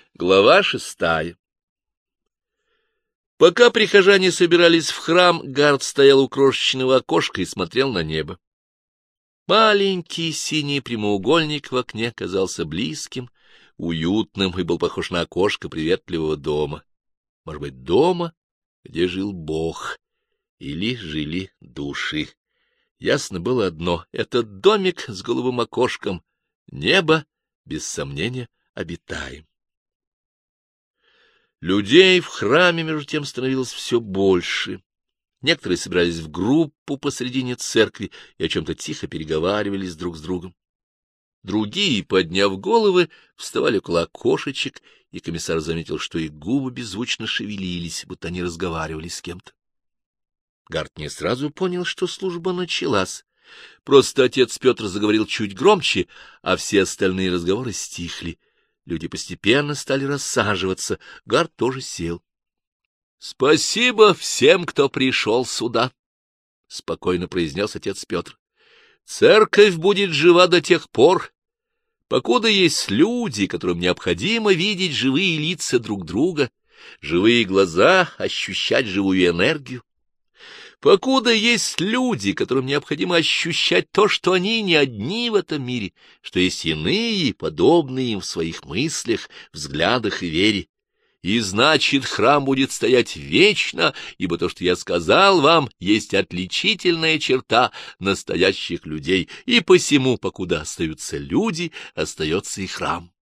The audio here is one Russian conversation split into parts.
Глава 6. Пока прихожане собирались в храм, Гард стоял у крошечного окошка и смотрел на небо. Маленький синий прямоугольник в окне казался близким, уютным и был похож на окошко приветливого дома. Может быть, дома, где жил Бог, или жили души. Ясно было одно — этот домик с голубым окошком, небо, без сомнения, обитаем. Людей в храме, между тем, становилось все больше. Некоторые собирались в группу посредине церкви и о чем-то тихо переговаривались друг с другом. Другие, подняв головы, вставали около окошечек, и комиссар заметил, что их губы беззвучно шевелились, будто они разговаривали с кем-то. Гард не сразу понял, что служба началась. Просто отец Петр заговорил чуть громче, а все остальные разговоры стихли. Люди постепенно стали рассаживаться. Гард тоже сел. — Спасибо всем, кто пришел сюда, — спокойно произнес отец Петр. — Церковь будет жива до тех пор, покуда есть люди, которым необходимо видеть живые лица друг друга, живые глаза, ощущать живую энергию. Покуда есть люди, которым необходимо ощущать то, что они не одни в этом мире, что есть иные, подобные им в своих мыслях, взглядах и вере. И значит, храм будет стоять вечно, ибо то, что я сказал вам, есть отличительная черта настоящих людей, и посему, покуда остаются люди, остается и храм.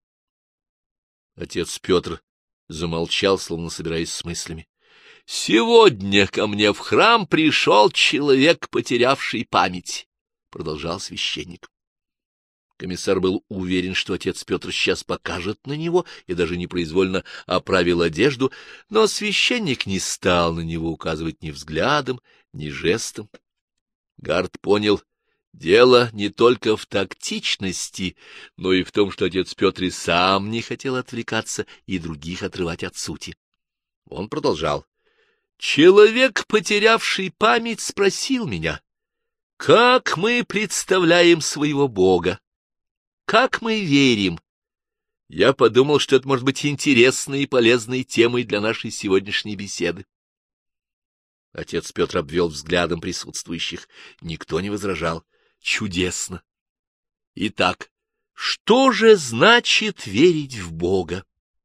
Отец Петр замолчал, словно собираясь с мыслями. — Сегодня ко мне в храм пришел человек, потерявший память, — продолжал священник. Комиссар был уверен, что отец Петр сейчас покажет на него, и даже непроизвольно оправил одежду, но священник не стал на него указывать ни взглядом, ни жестом. Гард понял, дело не только в тактичности, но и в том, что отец Петр и сам не хотел отвлекаться и других отрывать от сути. Он продолжал. Человек, потерявший память, спросил меня, как мы представляем своего Бога, как мы верим. Я подумал, что это может быть интересной и полезной темой для нашей сегодняшней беседы. Отец Петр обвел взглядом присутствующих. Никто не возражал. Чудесно. Итак, что же значит верить в Бога?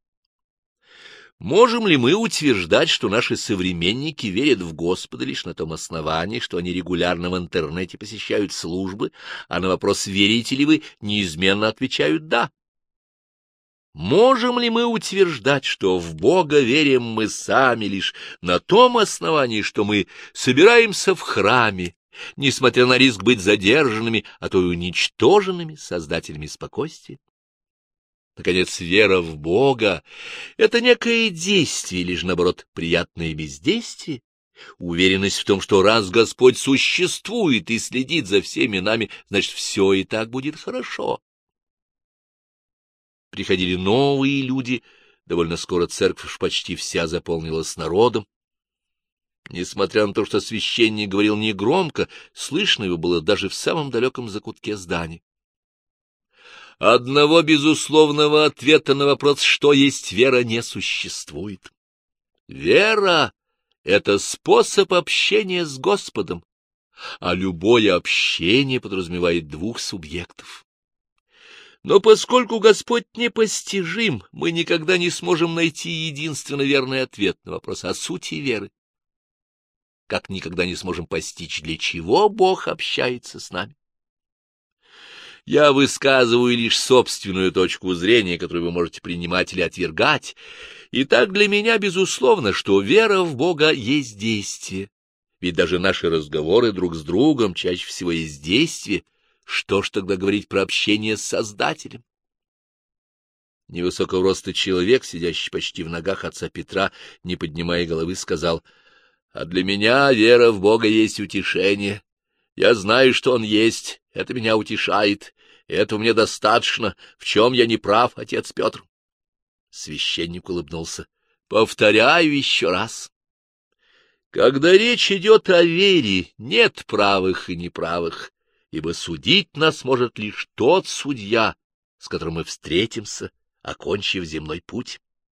Можем ли мы утверждать, что наши современники верят в Господа лишь на том основании, что они регулярно в интернете посещают службы, а на вопрос «верите ли вы?» неизменно отвечают «да»? Можем ли мы утверждать, что в Бога верим мы сами лишь на том основании, что мы собираемся в храме, несмотря на риск быть задержанными, а то и уничтоженными создателями спокойствия? Наконец, вера в Бога — это некое действие, или же, наоборот, приятное бездействие, уверенность в том, что раз Господь существует и следит за всеми нами, значит, все и так будет хорошо. Приходили новые люди, довольно скоро церковь почти вся заполнилась народом. Несмотря на то, что священник говорил негромко, слышно его было даже в самом далеком закутке здания. Одного безусловного ответа на вопрос, что есть вера, не существует. Вера — это способ общения с Господом, а любое общение подразумевает двух субъектов. Но поскольку Господь непостижим, мы никогда не сможем найти единственно верный ответ на вопрос о сути веры. Как никогда не сможем постичь, для чего Бог общается с нами. Я высказываю лишь собственную точку зрения, которую вы можете принимать или отвергать. Итак, для меня безусловно, что вера в Бога есть действие. Ведь даже наши разговоры друг с другом чаще всего есть действие. Что ж тогда говорить про общение с Создателем? Невысокого роста человек, сидящий почти в ногах отца Петра, не поднимая головы, сказал: «А для меня вера в Бога есть утешение. Я знаю, что Он есть, это меня утешает, и этого мне достаточно. В чем я не прав, отец Петр?» Священник улыбнулся. «Повторяю еще раз. Когда речь идет о вере, нет правых и неправых, ибо судить нас может лишь тот судья, с которым мы встретимся, окончив земной путь.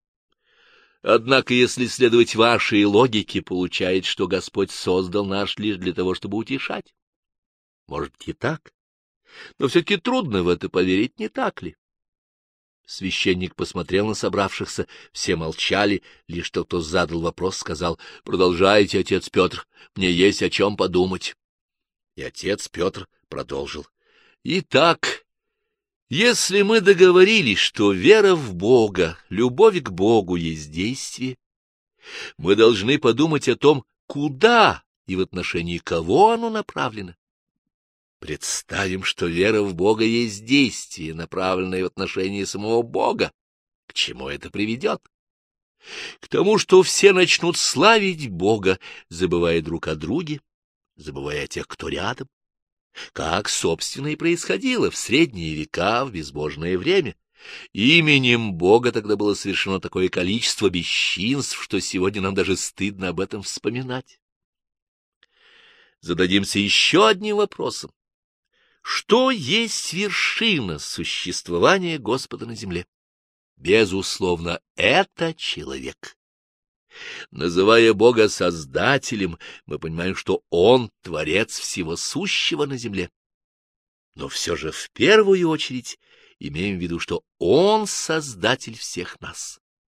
Однако, если следовать вашей логике, получается, что Господь создал нас лишь для того, чтобы утешать. Может быть и так, но все-таки трудно в это поверить, не так ли? Священник посмотрел на собравшихся, все молчали, лишь тот, кто задал вопрос, сказал: «Продолжайте, отец Петр, мне есть о чем подумать». И отец Петр продолжил: «Итак, если мы договорились, что вера в Бога, любовь к Богу есть действие, мы должны подумать о том, куда и в отношении кого оно направлено. Представим, что вера в Бога есть действие, направленное в отношении самого Бога. К чему это приведет? К тому, что все начнут славить Бога, забывая друг о друге, забывая о тех, кто рядом, как, собственно, и происходило в средние века, в безбожное время. Именем Бога тогда было совершено такое количество бесчинств, что сегодня нам даже стыдно об этом вспоминать. Зададимся еще одним вопросом. Что есть вершина существования Господа на земле? Безусловно, это человек. Называя Бога Создателем, мы понимаем, что Он — Творец всего сущего на земле. Но все же в первую очередь имеем в виду, что Он — Создатель всех нас.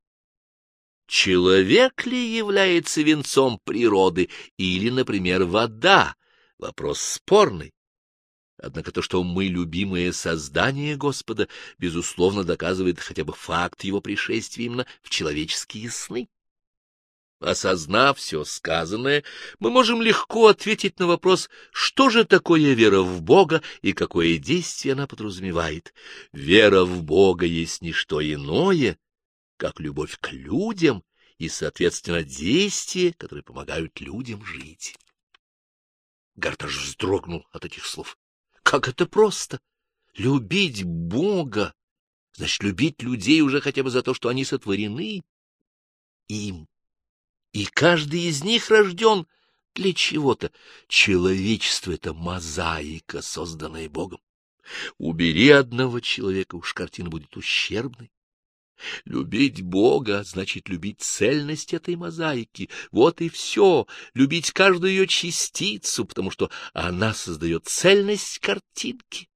Человек ли является венцом природы или, например, вода? Вопрос спорный. Однако то, что мы любимое создание Господа, безусловно, доказывает хотя бы факт его пришествия именно в человеческие сны. Осознав все сказанное, мы можем легко ответить на вопрос, что же такое вера в Бога и какое действие она подразумевает. Вера в Бога есть не что иное, как любовь к людям и, соответственно, действия, которые помогают людям жить. Гарташ вздрогнул от этих слов. Как это просто! Любить Бога, значит, любить людей уже хотя бы за то, что они сотворены им. И каждый из них рожден для чего-то. Человечество — это мозаика, созданная Богом. Убери одного человека, уж картина будет ущербной. Любить Бога значит любить цельность этой мозаики. Вот и все. Любить каждую ее частицу, потому что она создает цельность картинки.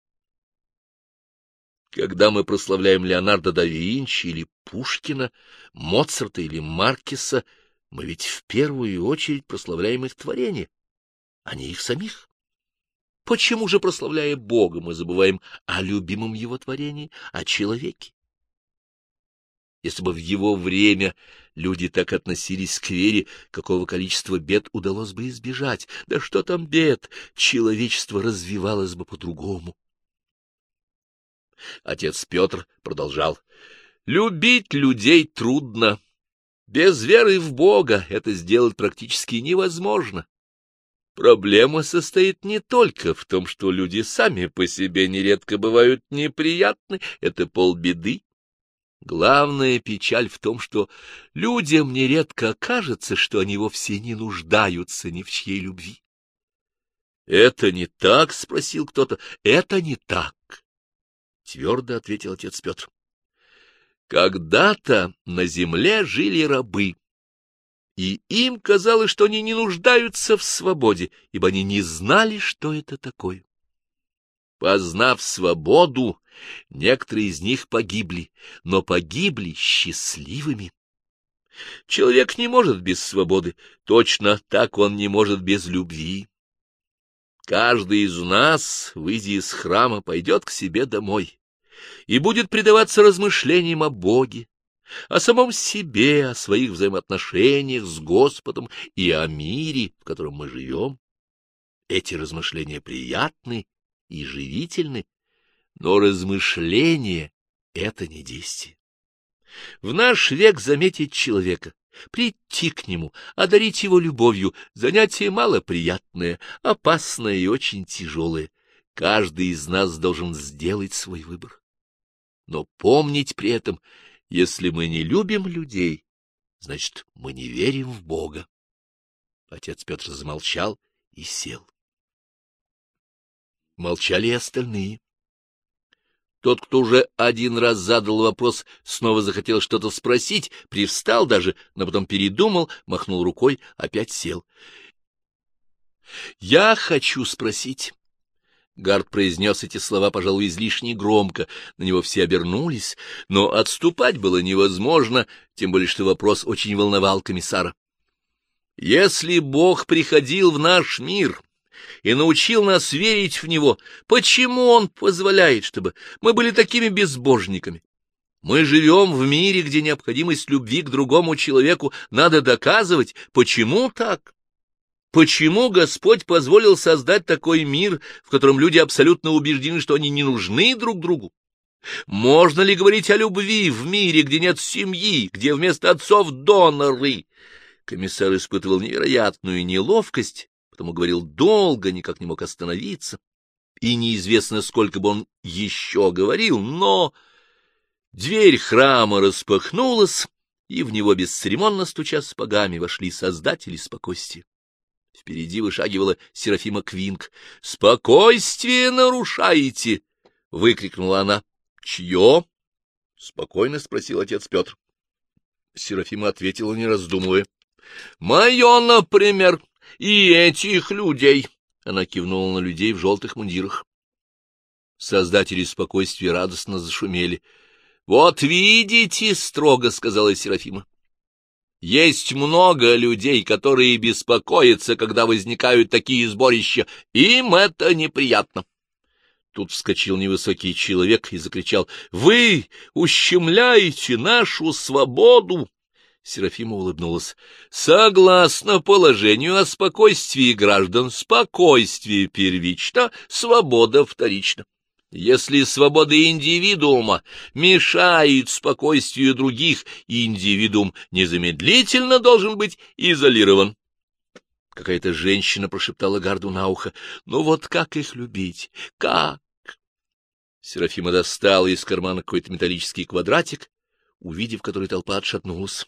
Когда мы прославляем Леонардо да Винчи или Пушкина, Моцарта или Маркеса, мы ведь в первую очередь прославляем их творения, а не их самих. Почему же, прославляя Бога, мы забываем о любимом его творении, о человеке? Если бы в его время люди так относились к вере, какого количества бед удалось бы избежать? Да что там бед, человечество развивалось бы по-другому. Отец Петр продолжал: «Любить людей трудно. Без веры в Бога это сделать практически невозможно. Проблема состоит не только в том, что люди сами по себе нередко бывают неприятны, это полбеды. Главная печаль в том, что людям нередко кажется, что они вовсе не нуждаются ни в чьей любви. — Это не так? — спросил кто-то. — Это не так, — твердо ответил отец Петр. Когда-то на земле жили рабы, и им казалось, что они не нуждаются в свободе, ибо они не знали, что это такое. Познав свободу, некоторые из них погибли, но погибли счастливыми. Человек не может без свободы, точно так он не может без любви. Каждый из нас, выйдя из храма, пойдет к себе домой и будет предаваться размышлениям о Боге, о самом себе, о своих взаимоотношениях с Господом и о мире, в котором мы живем. Эти размышления приятны и живительны, но размышление — это не действие. В наш век заметить человека, прийти к нему, одарить его любовью — занятие малоприятное, опасное и очень тяжелое. Каждый из нас должен сделать свой выбор. Но помнить при этом, если мы не любим людей, значит, мы не верим в Бога. Отец Петр замолчал и сел. Молчали и остальные. Тот, кто уже один раз задал вопрос, снова захотел что-то спросить, привстал даже, но потом передумал, махнул рукой, опять сел. — Я хочу спросить. Гард произнес эти слова, пожалуй, излишне громко, на него все обернулись, но отступать было невозможно, тем более что вопрос очень волновал комиссара. «Если Бог приходил в наш мир и научил нас верить в Него, почему Он позволяет, чтобы мы были такими безбожниками? Мы живем в мире, где необходимость любви к другому человеку надо доказывать. Почему так? Почему Господь позволил создать такой мир, в котором люди абсолютно убеждены, что они не нужны друг другу? Можно ли говорить о любви в мире, где нет семьи, где вместо отцов доноры?» Комиссар испытывал невероятную неловкость, потому говорил долго, никак не мог остановиться, и неизвестно, сколько бы он еще говорил, но дверь храма распахнулась, и в него, бесцеремонно стуча сапогами, вошли создатели спокойствия. Впереди вышагивала Серафима Квинк. — Спокойствие нарушаете! — выкрикнула она. — Чье? — спокойно спросил отец Петр. Серафима ответила, не раздумывая. — Мое, например, и этих людей! — она кивнула на людей в желтых мундирах. Создатели спокойствия радостно зашумели. — Вот видите, — строго сказала Серафима. Есть много людей, которые беспокоятся, когда возникают такие сборища. Им это неприятно. Тут вскочил невысокий человек и закричал: — Вы ущемляете нашу свободу! Серафима улыбнулась. — Согласно положению о спокойствии граждан, спокойствие первично, свобода вторична. Если свобода индивидуума мешает спокойствию других, индивидуум незамедлительно должен быть изолирован. Какая-то женщина прошептала Гарду на ухо: — Ну вот как их любить? Как? Серафима достала из кармана какой-то металлический квадратик, увидев который, толпа отшатнулась.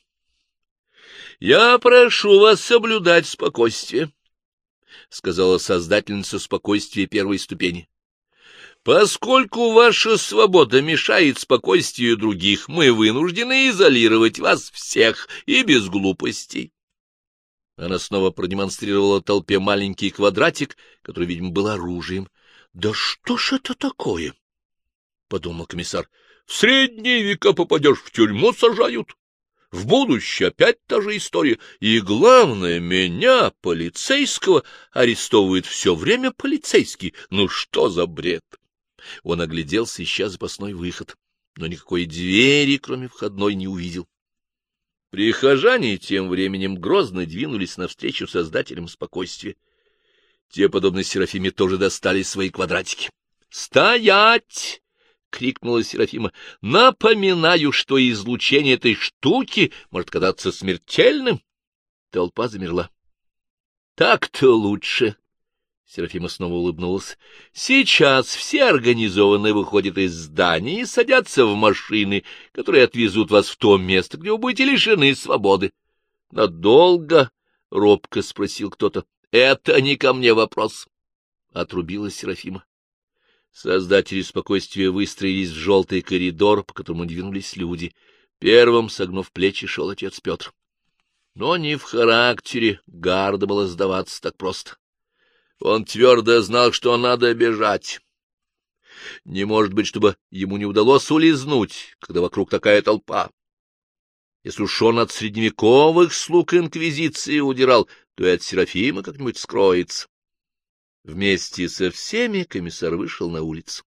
— Я прошу вас соблюдать спокойствие, — сказала создательница спокойствия первой ступени. Поскольку ваша свобода мешает спокойствию других, мы вынуждены изолировать вас всех и без глупостей. Она снова продемонстрировала толпе маленький квадратик, который, видимо, был оружием. — Да что ж это такое? — подумал комиссар. — В средние века попадешь в тюрьму, сажают. В будущее опять та же история. И главное, меня, полицейского, арестовывает все время полицейский. Ну что за бред? Он огляделся, ища запасной выход, но никакой двери, кроме входной, не увидел. Прихожане тем временем грозно двинулись навстречу создателям спокойствия. Те, подобно Серафиме, тоже достали свои квадратики. «Стоять!» — крикнула Серафима. — Напоминаю, что излучение этой штуки может казаться смертельным. Толпа замерла. — Так-то лучше. Серафима снова улыбнулась. — Сейчас все организованные выходят из здания и садятся в машины, которые отвезут вас в то место, где вы будете лишены свободы. — Надолго? — робко спросил кто-то. — Это не ко мне вопрос, — отрубила Серафима. Создатели спокойствия выстроились в желтый коридор, по которому двинулись люди. Первым, согнув плечи, шел отец Петр. Но не в характере Гарда было сдаваться так просто. Он твердо знал, что надо бежать. Не может быть, чтобы ему не удалось улизнуть, когда вокруг такая толпа. Если уж он от средневековых слуг инквизиции удирал, то и от Серафимы как-нибудь скроется. Вместе со всеми комиссар вышел на улицу.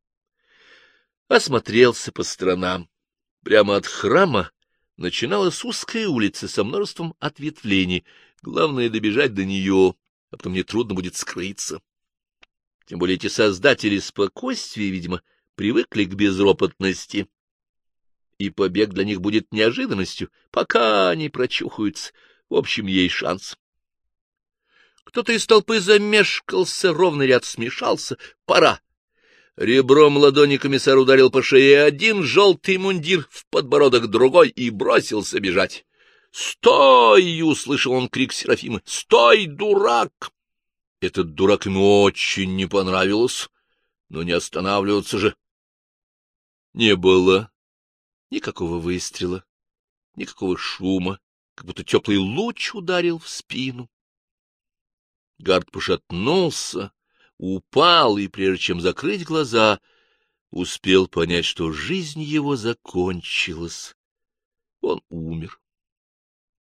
Осмотрелся по сторонам. Прямо от храма начиналась узкая улица со множеством ответвлений. Главное — добежать до нее, а потом нетрудно будет скрыться. Тем более эти создатели спокойствия, видимо, привыкли к безропотности, и побег для них будет неожиданностью, пока они прочухаются. В общем, есть шанс. Кто-то из толпы замешкался, ровный ряд смешался. Пора. Ребром ладони комиссар ударил по шее один желтый мундир, в подбородок другой, и бросился бежать. «Стой!» — услышал он крик Серафимы. «Стой, дурак!» Этот дурак ему очень не понравилось, но не останавливаться же. Не было никакого выстрела, никакого шума, как будто теплый луч ударил в спину. Гард пошатнулся, упал и, прежде чем закрыть глаза, успел понять, что жизнь его закончилась. Он умер.